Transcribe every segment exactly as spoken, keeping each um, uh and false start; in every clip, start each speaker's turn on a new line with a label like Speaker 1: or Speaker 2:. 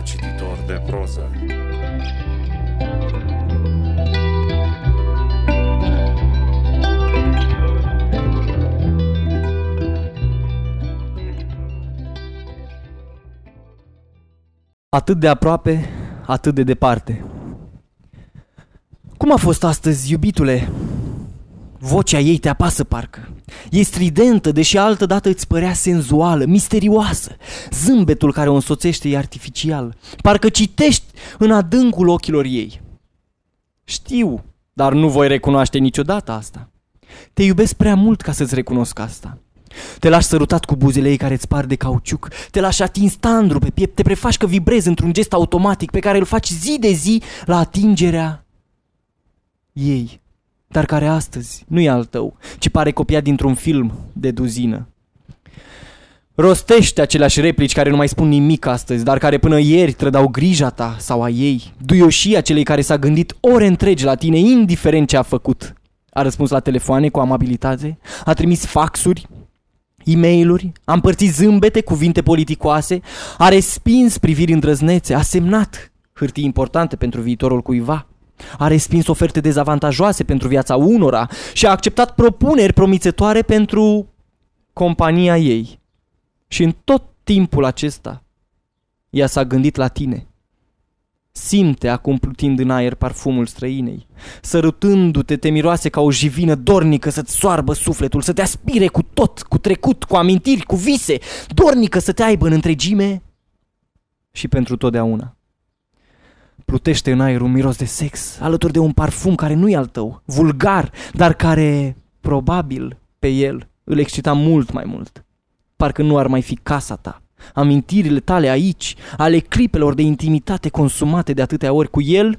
Speaker 1: cititor de proză.
Speaker 2: Atât de aproape, atât de departe. Cum a fost astăzi, iubitule? Vocea ei te apasă parcă. E stridentă, deși altădată îți părea senzuală, misterioasă. Zâmbetul care o însoțește e artificial. Parcă citești în adâncul ochilor ei. Știu, dar nu voi recunoaște niciodată asta. Te iubesc prea mult ca să-ți recunosc asta. Te lași sărutat cu buzele ei care îți par de cauciuc, te lași atins tandru pe piept, te prefaci că vibrezi într-un gest automatic pe care îl faci zi de zi la atingerea ei, dar care astăzi nu e al tău, ci pare copiat dintr-un film de duzină. Rostește aceleași replici care nu mai spun nimic astăzi, dar care până ieri trădau grija ta sau a ei, duioșia celei care s-a gândit ore întregi la tine, indiferent ce a făcut. A răspuns la telefoane cu amabilitate, a trimis faxuri, e-mail-uri, a împărțit zâmbete, cuvinte politicoase, a respins priviri îndrăznețe, a semnat hârtii importante pentru viitorul cuiva, a respins oferte dezavantajoase pentru viața unora și a acceptat propuneri promițătoare pentru compania ei. Și în tot timpul acesta, ea s-a gândit la tine. Simte acum plutind în aer parfumul străinei, sărutându-te te miroase ca o jivină dornică să-ți soarbă sufletul, să te aspire cu tot, cu trecut, cu amintiri, cu vise, dornică să te aibă în întregime și pentru totdeauna. Plutește în aer un miros de sex, alături de un parfum care nu e al tău, vulgar, dar care, probabil, pe el îl excita mult mai mult. Parcă nu ar mai fi casa ta. Amintirile tale aici, ale clipelor de intimitate consumate de atâtea ori cu el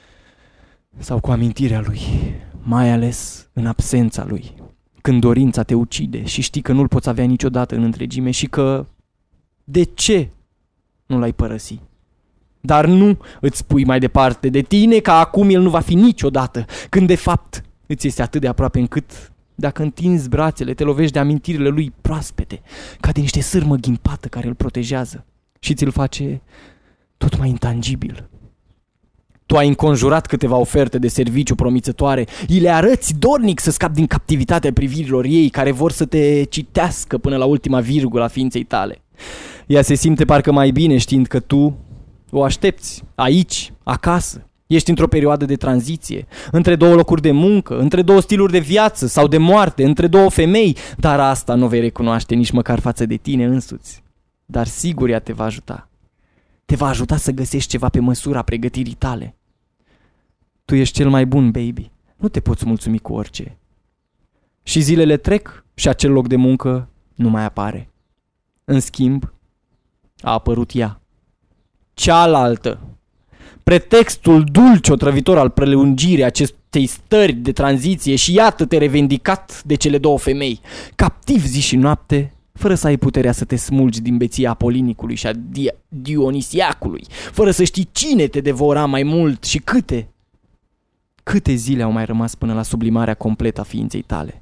Speaker 2: sau cu amintirea lui, mai ales în absența lui, când dorința te ucide și știi că nu-l poți avea niciodată în întregime și că de ce nu l-ai părăsi? Dar nu îți spui mai departe de tine că acum el nu va fi niciodată, când de fapt îți este atât de aproape încât dacă întinzi brațele, te lovești de amintirile lui proaspete, ca de niște sârmă ghimpată care îl protejează și ți-l face tot mai intangibil. Tu ai înconjurat câteva oferte de serviciu promițătoare, îi le arăți dornic să scapi din captivitatea privirilor ei care vor să te citească până la ultima virgulă a ființei tale. Ea se simte parcă mai bine știind că tu o aștepți aici, acasă. Ești într-o perioadă de tranziție, între două locuri de muncă, între două stiluri de viață sau de moarte, între două femei, dar asta nu vei recunoaște nici măcar față de tine însuți. Dar sigur ea te va ajuta. Te va ajuta să găsești ceva pe măsura pregătirii tale. Tu ești cel mai bun, baby. Nu te poți mulțumi cu orice. Și zilele trec și acel loc de muncă nu mai apare. În schimb, a apărut ea. Cealaltă. Pretextul dulce otrăvitor al prelungirii acestei stări de tranziție și iată-te revendicat de cele două femei, captiv zi și noapte, fără să ai puterea să te smulgi din beția Apolinicului și a Di- Dionisiacului, fără să știi cine te devora mai mult și câte. Câte zile au mai rămas până la sublimarea completă a ființei tale?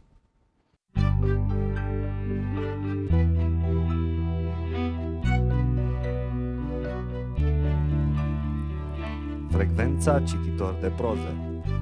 Speaker 1: Frecvența cititor de proză.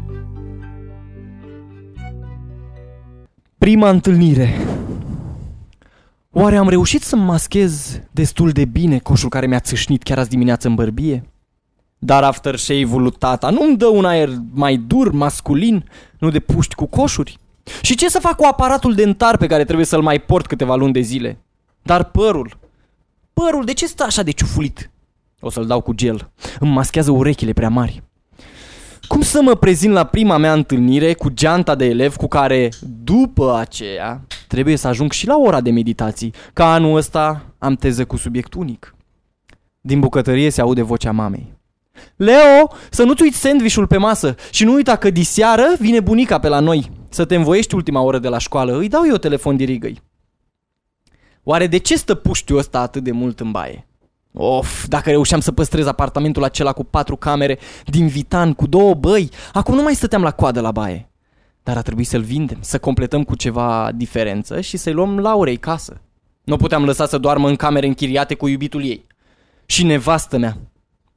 Speaker 2: Prima întâlnire. Oare am reușit să-mi maschez destul de bine coșul care mi-a țâșnit chiar azi dimineață în bărbie? Dar aftershave-ul lui tata nu-mi dă un aer mai dur, masculin, nu de puști cu coșuri? Și ce să fac cu aparatul dentar pe care trebuie să-l mai port câteva luni de zile? Dar părul, părul, de ce stă așa de ciufulit? O să-l dau cu gel. Îmi maschează urechile prea mari. Cum să mă prezint la prima mea întâlnire cu geanta de elev cu care, după aceea, trebuie să ajung și la ora de meditații, că anul ăsta am teză cu subiect unic? Din bucătărie se aude vocea mamei. Leo, să nu-ți uiți sandvișul pe masă și nu uita că diseară vine bunica pe la noi. Să te învoiești ultima oră de la școală, îi dau eu telefon dirigăi. Oare de ce stă puștiul ăsta atât de mult în baie? Of, dacă reușeam să păstrez apartamentul acela cu patru camere din Vitan, cu două băi, acum nu mai stăteam la coadă la baie. Dar a trebuit să-l vindem, să completăm cu ceva diferență și să-i luăm Laurei casă. Nu puteam lăsa să doarmă în camere închiriate cu iubitul ei. Și nevastă mea,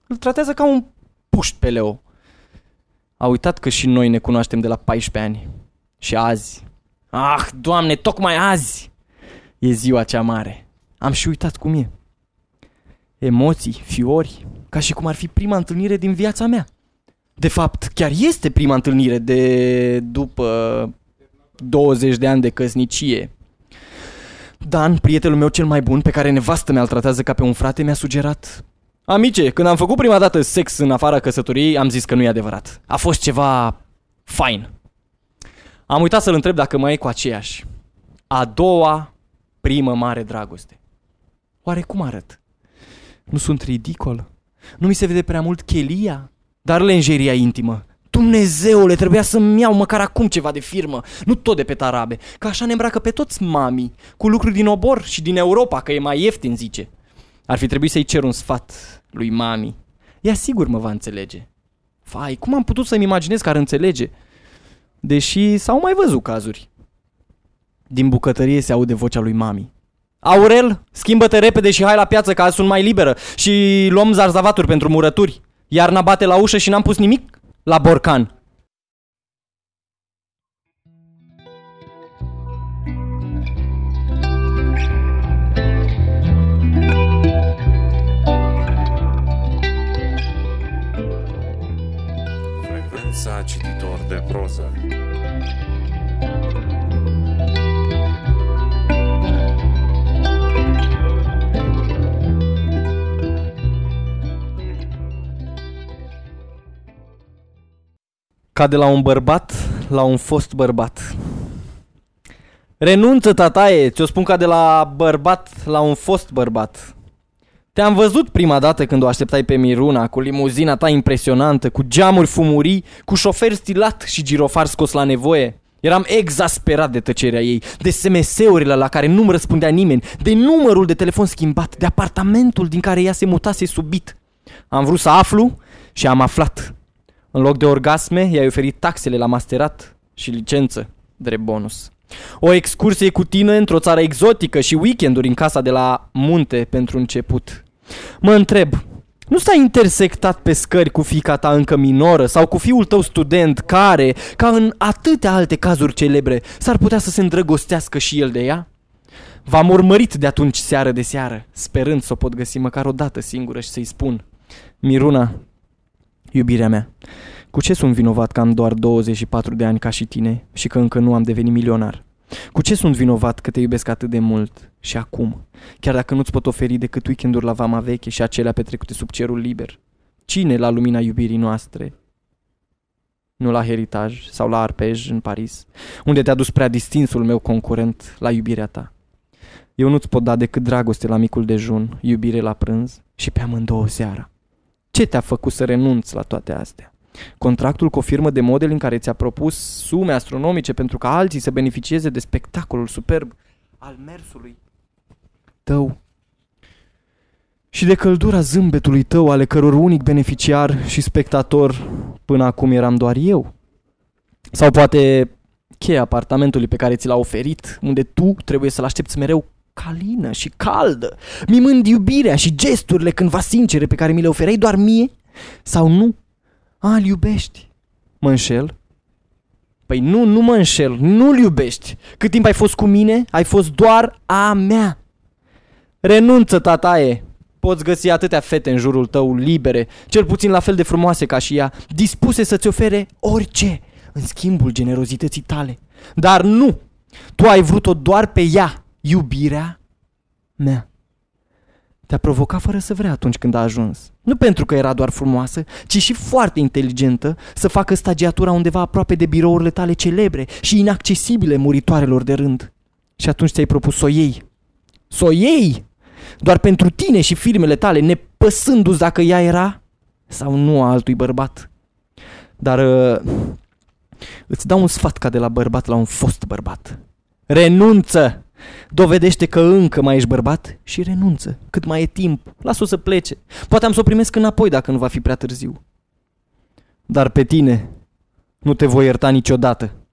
Speaker 2: Îl tratează ca un puști pe Leo. A uitat că și noi ne cunoaștem de la paisprezece ani. Și azi, ah, Doamne, tocmai azi e ziua cea mare. Am și uitat cum e. Emoții, fiori, ca și cum ar fi prima întâlnire din viața mea. De fapt, chiar este prima întâlnire de după douăzeci de ani de căsnicie. Dan, prietenul meu cel mai bun, pe care nevastă mea îl tratează ca pe un frate, mi-a sugerat: amice, când am făcut prima dată sex în afara căsătoriei, am zis că nu e adevărat. A fost ceva fain. Am uitat să-l întreb dacă mai e cu aceeași. A doua primă mare dragoste. Oare cum arăt? Nu sunt ridicol? Nu mi se vede prea mult chelia? Dar lenjeria intimă. Dumnezeule, trebuia să-mi iau măcar acum ceva de firmă, nu tot de pe tarabe, că așa ne îmbracă pe toți mamii, cu lucruri din obor și din Europa, că e mai ieftin, zice. Ar fi trebuit să-i cer un sfat lui mami. Ea sigur mă va înțelege. Fai, cum am putut să-mi imaginez că ar înțelege? Deși s-au mai văzut cazuri. Din bucătărie se aude vocea lui mami. Aurel, schimbă-te repede și hai la piață, că azi sunt mai liberă, și luăm zarzavaturi pentru murături. Iarna bate la ușă și n-am pus nimic la borcan.
Speaker 1: Frecvența cititor de proză.
Speaker 2: Ca de la un bărbat la un fost bărbat. Renunță, tataie, ți-o spun, ca de la bărbat la un fost bărbat. Te-am văzut prima dată când o așteptai pe Miruna, cu limuzina ta impresionantă, cu geamuri fumurii, cu șofer stilat și girofar scos la nevoie. Eram exasperat de tăcerea ei, de S M S-urile la care nu-mi răspundea nimeni, de numărul de telefon schimbat, de apartamentul din care ea se mutase subit. Am vrut să aflu și am aflat. În loc de orgasme, i-ai oferit taxele la masterat și licență, drept bonus. O excursie cu tine într-o țară exotică și weekenduri în casa de la munte pentru început. Mă întreb, nu stai intersectat pe scări cu fiica ta încă minoră sau cu fiul tău student care, ca în atâtea alte cazuri celebre, s-ar putea să se îndrăgostească și el de ea? V-am urmărit de atunci seară de seară, sperând să o pot găsi măcar o dată singură și să-i spun: Miruna, iubirea mea, cu ce sunt vinovat că am doar douăzeci și patru de ani ca și tine și că încă nu am devenit milionar? Cu ce sunt vinovat că te iubesc atât de mult și acum, chiar dacă nu-ți pot oferi decât weekenduri la Vama Veche și acelea petrecute sub cerul liber? Cine la lumina iubirii noastre? Nu la Heritage sau la Arpej în Paris, unde te-a dus prea distinsul meu concurent la iubirea ta. Eu nu-ți pot da decât dragoste la micul dejun, iubire la prânz și pe amândouă seara. Ce te-a făcut să renunți la toate astea? Contractul cu o firmă de model în care ți-a propus sume astronomice pentru ca alții să beneficieze de spectacolul superb al mersului tău și de căldura zâmbetului tău, ale căror unic beneficiar și spectator până acum eram doar eu? Sau poate cheia apartamentului pe care ți l-a oferit, unde tu trebuie să-l aștepți mereu calină și caldă, mimând iubirea și gesturile cândva sincere pe care mi le ofereai doar mie? Sau nu? A, îl iubești. Mă înșel? Păi nu, nu mă înșel, nu-l iubești. Cât timp ai fost cu mine, ai fost doar a mea. Renunță, tataie. Poți găsi atâtea fete în jurul tău, libere, cel puțin la fel de frumoase ca și ea, dispuse să-ți ofere orice în schimbul generozității tale. Dar nu! Tu ai vrut-o doar pe ea, iubirea mea. Te-a provocat fără să vrea atunci când a ajuns. Nu pentru că era doar frumoasă, ci și foarte inteligentă să facă stagiatura undeva aproape de birourile tale celebre și inaccesibile muritoarelor de rând. Și atunci ți-ai propus să o iei. Să o iei! Doar pentru tine și firmele tale, nepăsându-ți dacă ea era sau nu a altui bărbat. Dar uh, îți dau un sfat ca de la bărbat la un fost bărbat. Renunță! Dovedește că încă mai ești bărbat și renunță. Cât mai e timp, lasă-o să plece. Poate am să o primesc înapoi dacă nu va fi prea târziu. Dar pe tine nu te voi ierta niciodată.